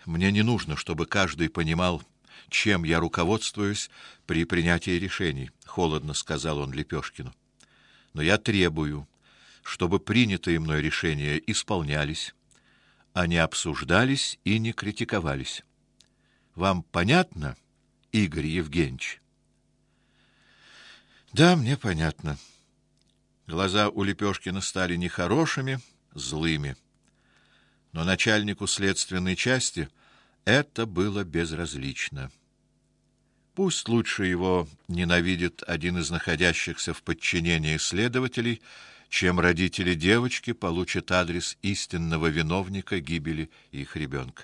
Мне не нужно, чтобы каждый понимал, чем я руководствуюсь при принятии решений, холодно сказал он Лепешкину. Но я требую, чтобы принятые мной решения исполнялись, а не обсуждались и не критиковались. Вам понятно, Игорь Евгеньевич? Да, мне понятно. Глаза у Лепешкина стали нехорошими, злыми. Но начальнику следственной части это было безразлично. Пусть лучше его ненавидит один из находящихся в подчинении следователей, чем родители девочки получат адрес истинного виновника гибели их ребенка.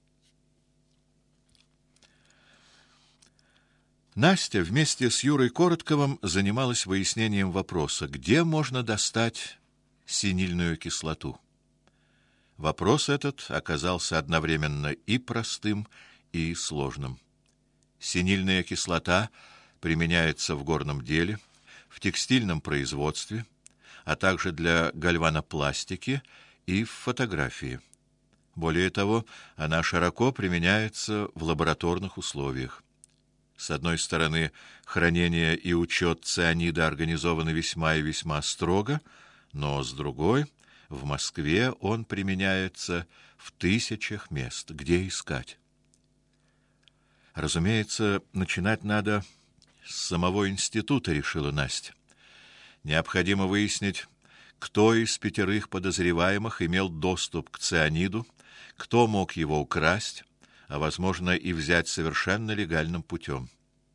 Настя вместе с Юрой Коротковым занималась выяснением вопроса, где можно достать синильную кислоту. Вопрос этот оказался одновременно и простым, и сложным. Синильная кислота применяется в горном деле, в текстильном производстве, а также для гальванопластики и в фотографии. Более того, она широко применяется в лабораторных условиях. С одной стороны, хранение и учет цианида организованы весьма и весьма строго, но с другой, в Москве он применяется в тысячах мест. Где искать? Разумеется, начинать надо с самого института, решила Настя. Необходимо выяснить, кто из 5 подозреваемых имел доступ к цианиду, кто мог его украсть, а возможно и взять совершенно легальным путем.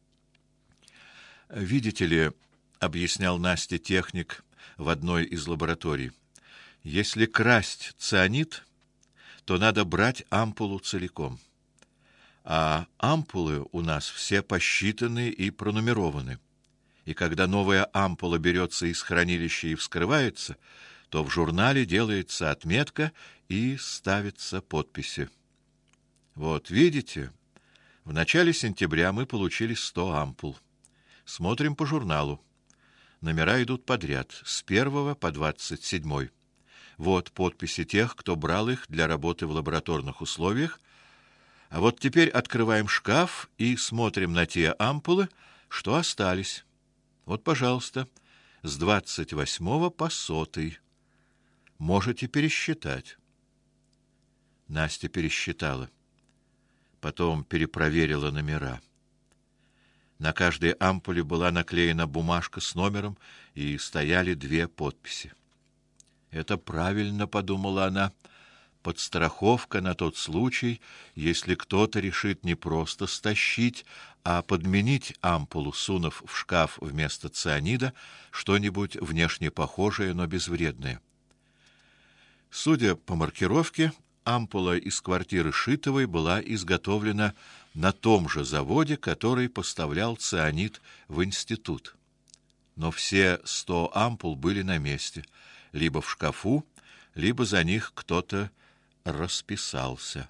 Видите ли, объяснял Насте техник в одной из лабораторий, если красть цианид, то надо брать ампулу целиком. А ампулы у нас все посчитаны и пронумерованы. И когда новая ампула берется из хранилища и вскрывается, то в журнале делается отметка и ставится подписи. Вот, видите, в начале сентября мы получили 100 ампул. Смотрим по журналу. Номера идут подряд, с 1 по 27. Вот подписи тех, кто брал их для работы в лабораторных условиях. А вот теперь открываем шкаф и смотрим на те ампулы, что остались. Вот, пожалуйста, с 28 по 100. Можете пересчитать. Настя пересчитала. Потом перепроверила номера. На каждой ампуле была наклеена бумажка с номером, и стояли 2 подписи. Это правильно, подумала она, подстраховка на тот случай, если кто-то решит не просто стащить, а подменить ампулу, сунув в шкаф вместо цианида что-нибудь внешне похожее, но безвредное. Судя по маркировке, ампула из квартиры Шитовой была изготовлена на том же заводе, который поставлял цианид в институт. Но все 100 ампул были на месте, либо в шкафу, либо за них кто-то расписался.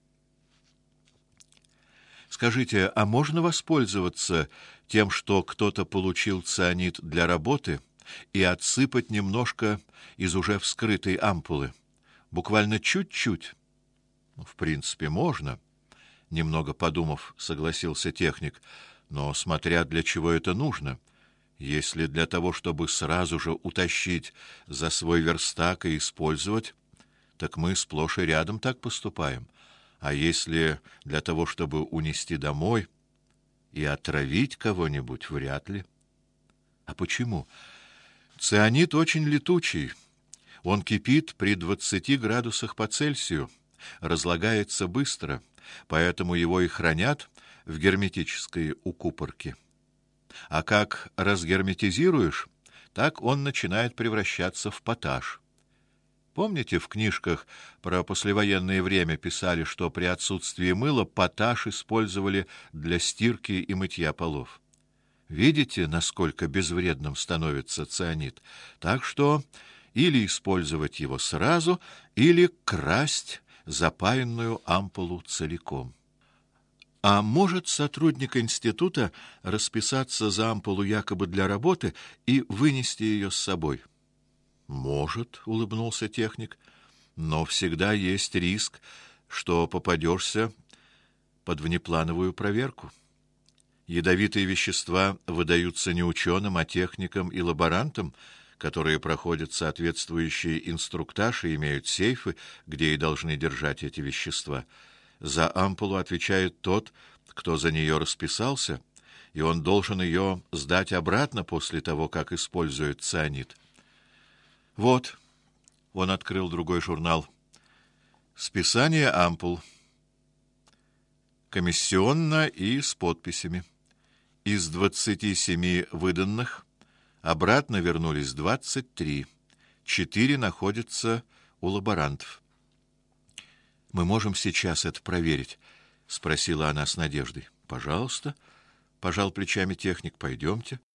Скажите, а можно воспользоваться тем, что кто-то получил цианид для работы, и отсыпать немножко из уже вскрытой ампулы? Буквально чуть-чуть. В принципе, можно, немного подумав, согласился техник, но смотря для чего это нужно. Если для того, чтобы сразу же утащить за свой верстак и использовать, так мы сплошь и рядом так поступаем. А если для того, чтобы унести домой и отравить кого-нибудь, вряд ли. А почему? Цианид очень летучий. Он кипит при 20 градусах по Цельсию, разлагается быстро, поэтому его и хранят в герметической укупорке. А как разгерметизируешь, так он начинает превращаться в поташ. Помните, в книжках про послевоенное время писали, что при отсутствии мыла поташ использовали для стирки и мытья полов? Видите, насколько безвредным становится цианид? Так что или использовать его сразу, или красть запаянную ампулу целиком. А может сотрудник института расписаться за ампулу якобы для работы и вынести ее с собой? Может, улыбнулся техник, но всегда есть риск что попадешься под внеплановую проверку. Ядовитые вещества выдаются не ученым, а техникам и лаборантам, которые проходят соответствующий инструктаж и имеют сейфы, где и должны держать эти вещества. За ампулу отвечает тот, кто за нее расписался, и он должен ее сдать обратно после того, как использует цианид. Вот, он открыл другой журнал. Списание ампул. Комиссионно и с подписями. Из 27 выданных обратно вернулись 23. 4 находятся у лаборантов. Мы можем сейчас это проверить, спросила она с надеждой. Пожалуйста, пожал плечами техник. Пойдемте.